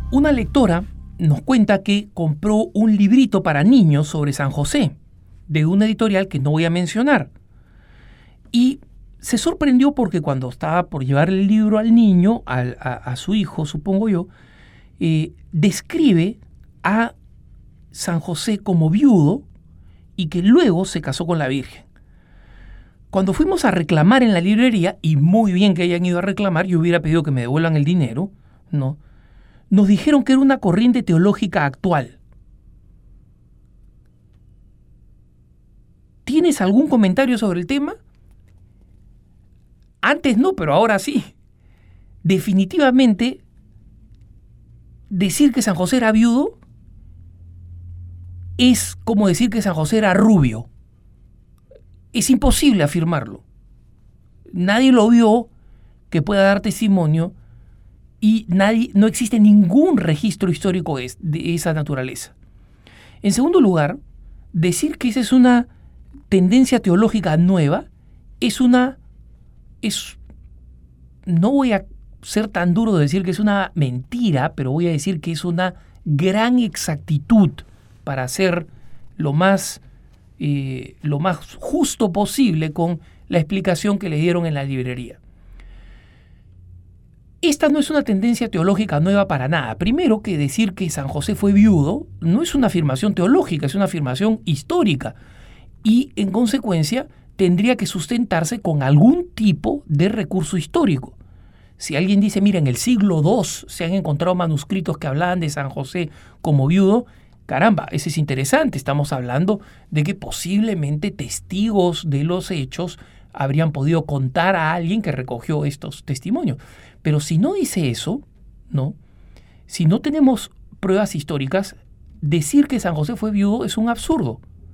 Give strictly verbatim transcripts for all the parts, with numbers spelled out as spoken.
Una lectora nos cuenta que compró un librito para niños sobre San José, de una editorial que no voy a mencionar. Y se sorprendió porque cuando estaba por llevar el libro al niño, a, a, a su hijo, supongo yo, eh, describe a San José como viudo y que luego se casó con la Virgen. Cuando fuimos a reclamar en la librería, y muy bien que hayan ido a reclamar, yo hubiera pedido que me devuelvan el dinero, ¿no? Nos dijeron que era una corriente teológica actual. ¿Tienes algún comentario sobre el tema? Antes no, pero ahora sí. Definitivamente, decir que San José era viudo es como decir que San José era rubio. Es imposible afirmarlo. Nadie lo vio que pueda dar testimonio y nadie, no existe ningún registro histórico de, de esa naturaleza. En segundo lugar, decir que esa es una tendencia teológica nueva es una... es no voy a ser tan duro de decir que es una mentira, pero voy a decir que es una gran exactitud para hacer lo más, eh, lo más justo posible con la explicación que le dieron en la librería. Esta no es una tendencia teológica nueva para nada. Primero, que decir que San José fue viudo no es una afirmación teológica, es una afirmación histórica y, en consecuencia, tendría que sustentarse con algún tipo de recurso histórico. Si alguien dice, mira, en el siglo segundo se han encontrado manuscritos que hablaban de San José como viudo, caramba, eso es interesante. Estamos hablando de que posiblemente testigos de los hechos habrían podido contar a alguien que recogió estos testimonios. Pero si no dice eso, ¿no? Si no tenemos pruebas históricas, decir que San José fue viudo es un absurdo.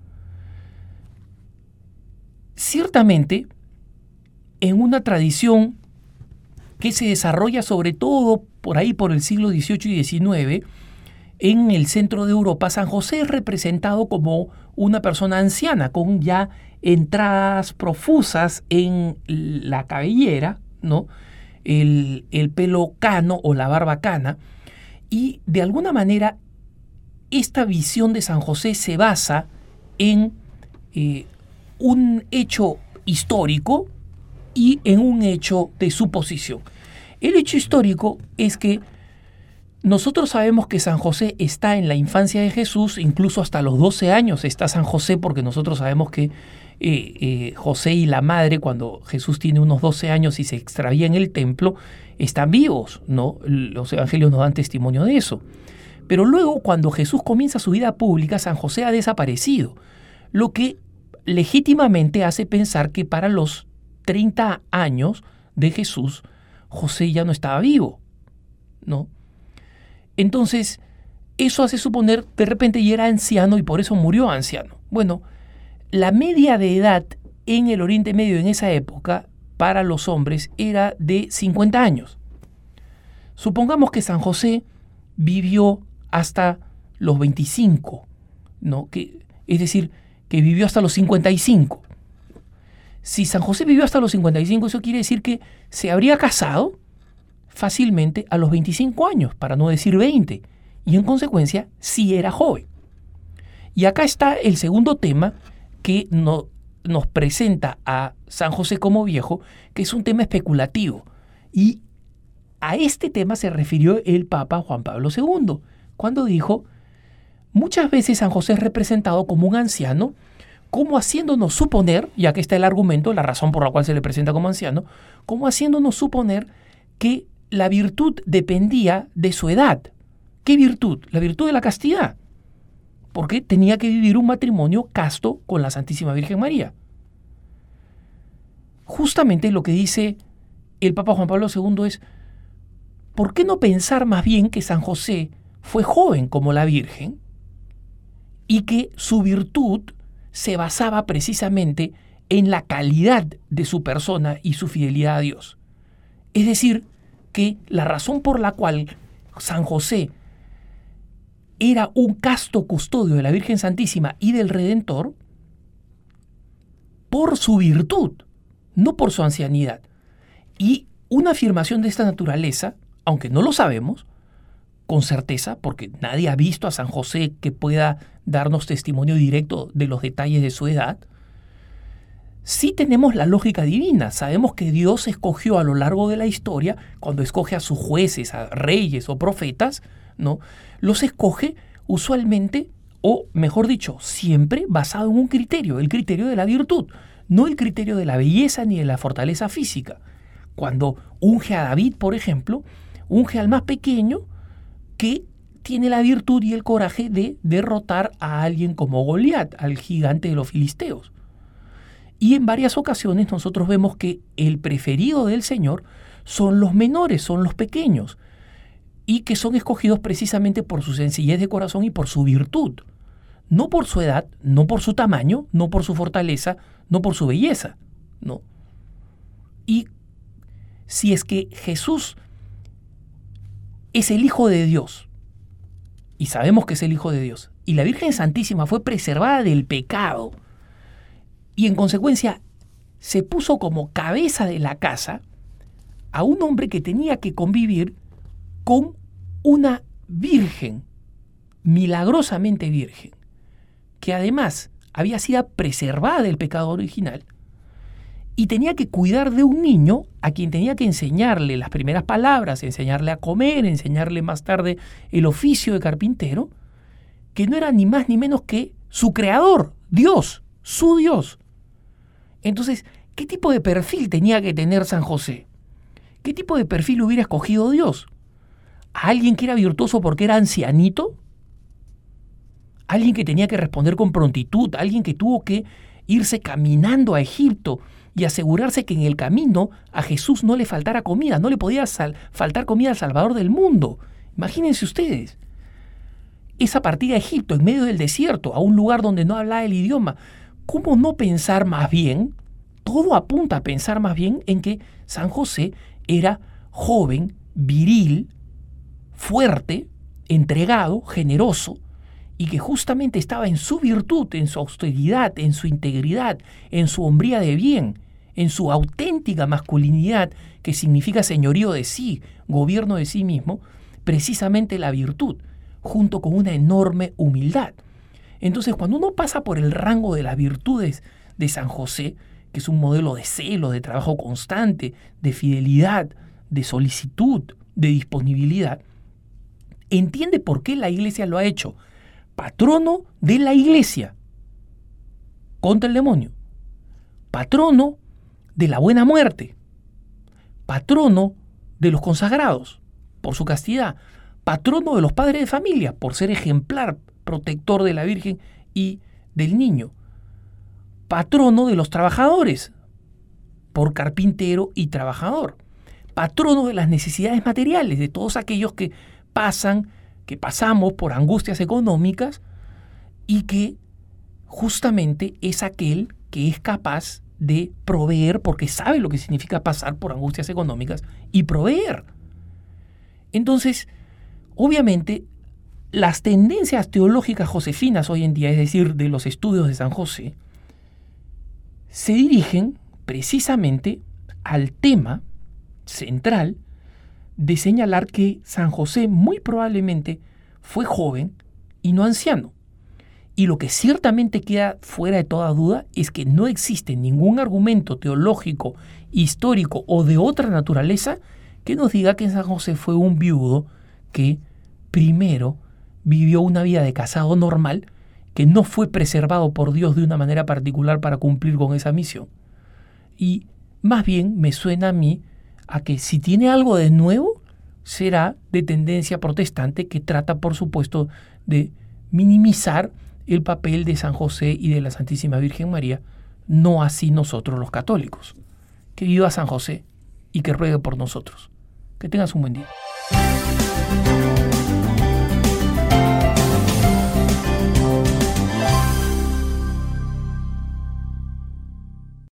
Ciertamente, en una tradición que se desarrolla sobre todo por ahí por el siglo dieciocho y diecinueve, en el centro de Europa, San José es representado como una persona anciana, con ya entradas profusas en la cabellera, ¿no? El, el pelo cano o la barba cana, y de alguna manera esta visión de San José se basa en eh, un hecho histórico y en un hecho de suposición. El hecho histórico es que nosotros sabemos que San José está en la infancia de Jesús, incluso hasta los doce años está San José, porque nosotros sabemos que eh, eh, José y la madre, cuando Jesús tiene unos doce años y se extravía en el templo, están vivos, ¿no? Los evangelios nos dan testimonio de eso. Pero luego, cuando Jesús comienza su vida pública, San José ha desaparecido, lo que legítimamente hace pensar que para los treinta años de Jesús, José ya no estaba vivo, ¿no? Entonces, eso hace suponer, de repente ya era anciano y por eso murió anciano. Bueno, la media de edad en el Oriente Medio en esa época para los hombres era de cincuenta años. Supongamos que San José vivió hasta los veinticinco, ¿no? Que, es decir, que vivió hasta los cincuenta y cinco. Si San José vivió hasta los cincuenta y cinco, eso quiere decir que se habría casado fácilmente a los veinticinco años, para no decir veinte, y en consecuencia sí era joven. Y acá está el segundo tema que no, nos presenta a San José como viejo, que es un tema especulativo. Y a este tema se refirió el Papa Juan Pablo segundo, cuando dijo, muchas veces San José es representado como un anciano, como haciéndonos suponer, y aquí está el argumento, la razón por la cual se le presenta como anciano, como haciéndonos suponer que la virtud dependía de su edad. ¿Qué virtud? La virtud de la castidad, porque tenía que vivir un matrimonio casto con la Santísima Virgen María. Justamente lo que dice el Papa Juan Pablo segundo es, ¿por qué no pensar más bien que San José fue joven como la Virgen y que su virtud se basaba precisamente en la calidad de su persona y su fidelidad a Dios? Es decir, que la razón por la cual San José era un casto custodio de la Virgen Santísima y del Redentor, por su virtud, no por su ancianidad. Y una afirmación de esta naturaleza, aunque no lo sabemos, con certeza, porque nadie ha visto a San José que pueda darnos testimonio directo de los detalles de su edad. Sí tenemos la lógica divina. Sabemos que Dios escogió a lo largo de la historia, cuando escoge a sus jueces, a reyes o profetas, ¿no? Los escoge usualmente, o mejor dicho, siempre basado en un criterio, el criterio de la virtud, no el criterio de la belleza ni de la fortaleza física. Cuando unge a David, por ejemplo, unge al más pequeño que tiene la virtud y el coraje de derrotar a alguien como Goliat, al gigante de los filisteos. Y en varias ocasiones nosotros vemos que el preferido del Señor son los menores, son los pequeños, y que son escogidos precisamente por su sencillez de corazón y por su virtud. No por su edad, no por su tamaño, no por su fortaleza, no por su belleza, no. Y si es que Jesús es el Hijo de Dios, y sabemos que es el Hijo de Dios, y la Virgen Santísima fue preservada del pecado, y en consecuencia se puso como cabeza de la casa a un hombre que tenía que convivir con una virgen, milagrosamente virgen, que además había sido preservada del pecado original, y tenía que cuidar de un niño a quien tenía que enseñarle las primeras palabras, enseñarle a comer, enseñarle más tarde el oficio de carpintero, que no era ni más ni menos que su creador, Dios, su Dios. Entonces, ¿qué tipo de perfil tenía que tener San José? ¿Qué tipo de perfil hubiera escogido Dios? ¿A alguien que era virtuoso porque era ancianito? ¿Alguien que tenía que responder con prontitud? ¿Alguien que tuvo que irse caminando a Egipto y asegurarse que en el camino a Jesús no le faltara comida? No le podía sal- faltar comida al Salvador del mundo. Imagínense ustedes. Esa partida a Egipto en medio del desierto, a un lugar donde no hablaba el idioma. ¿Cómo no pensar más bien? Todo apunta a pensar más bien en que San José era joven, viril, fuerte, entregado, generoso, y que justamente estaba en su virtud, en su austeridad, en su integridad, en su hombría de bien, en su auténtica masculinidad, que significa señorío de sí, gobierno de sí mismo, precisamente la virtud, junto con una enorme humildad. Entonces, cuando uno pasa por el rango de las virtudes de San José, que es un modelo de celo, de trabajo constante, de fidelidad, de solicitud, de disponibilidad, entiende por qué la Iglesia lo ha hecho patrono de la Iglesia contra el demonio, patrono de la buena muerte, patrono de los consagrados por su castidad, patrono de los padres de familia por ser ejemplar, protector de la Virgen y del niño, patrono de los trabajadores por carpintero y trabajador, patrono de las necesidades materiales de todos aquellos que pasan, que pasamos por angustias económicas y que justamente es aquel que es capaz de proveer porque sabe lo que significa pasar por angustias económicas y proveer. Entonces, obviamente, las tendencias teológicas josefinas hoy en día, es decir, de los estudios de San José, se dirigen precisamente al tema central de señalar que San José muy probablemente fue joven y no anciano. Y lo que ciertamente queda fuera de toda duda es que no existe ningún argumento teológico, histórico o de otra naturaleza que nos diga que San José fue un viudo que primero vivió una vida de casado normal, que no fue preservado por Dios de una manera particular para cumplir con esa misión. Y más bien me suena a mí a que si tiene algo de nuevo, será de tendencia protestante que trata, por supuesto, de minimizar el papel de San José y de la Santísima Virgen María, no así nosotros los católicos. Que viva San José y que ruegue por nosotros. Que tengas un buen día.